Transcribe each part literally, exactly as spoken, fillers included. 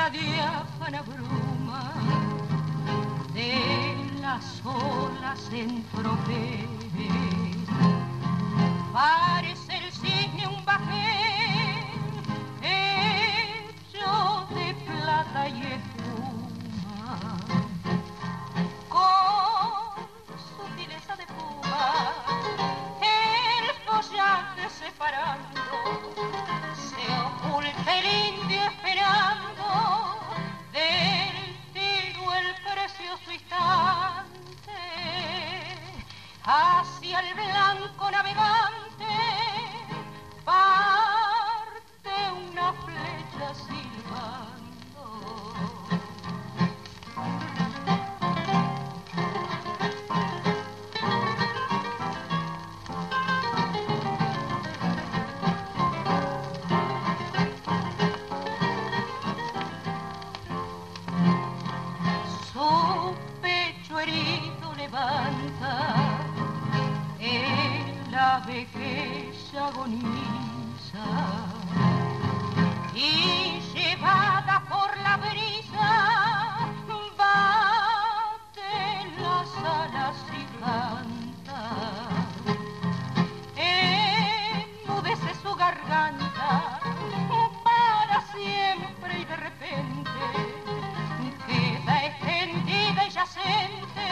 la diáfana bruma de las olas en tropel. Parece el cisne un bajel hecho de plata y espuma, con sutileza de puma el follaje separando, se oculta el indio esperando del tiro el precioso instante, hacia el blanco navegante parte una flecha silbando. Su pecho herido levanta el ave que se agoniza, y llevada por la brisa bate las alas y canta, enmudece su garganta para siempre, y de repente queda extendida y yacente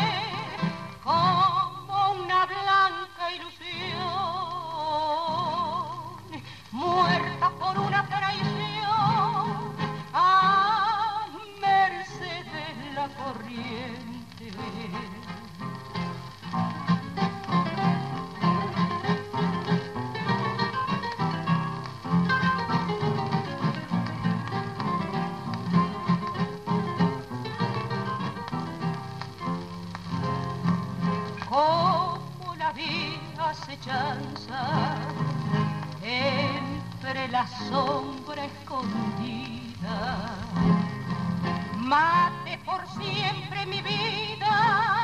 como una blanca ilusión, muerta por una traición a merced de la corriente. Como la vida acechanza entre la sombra escondida, mate por siempre mi vida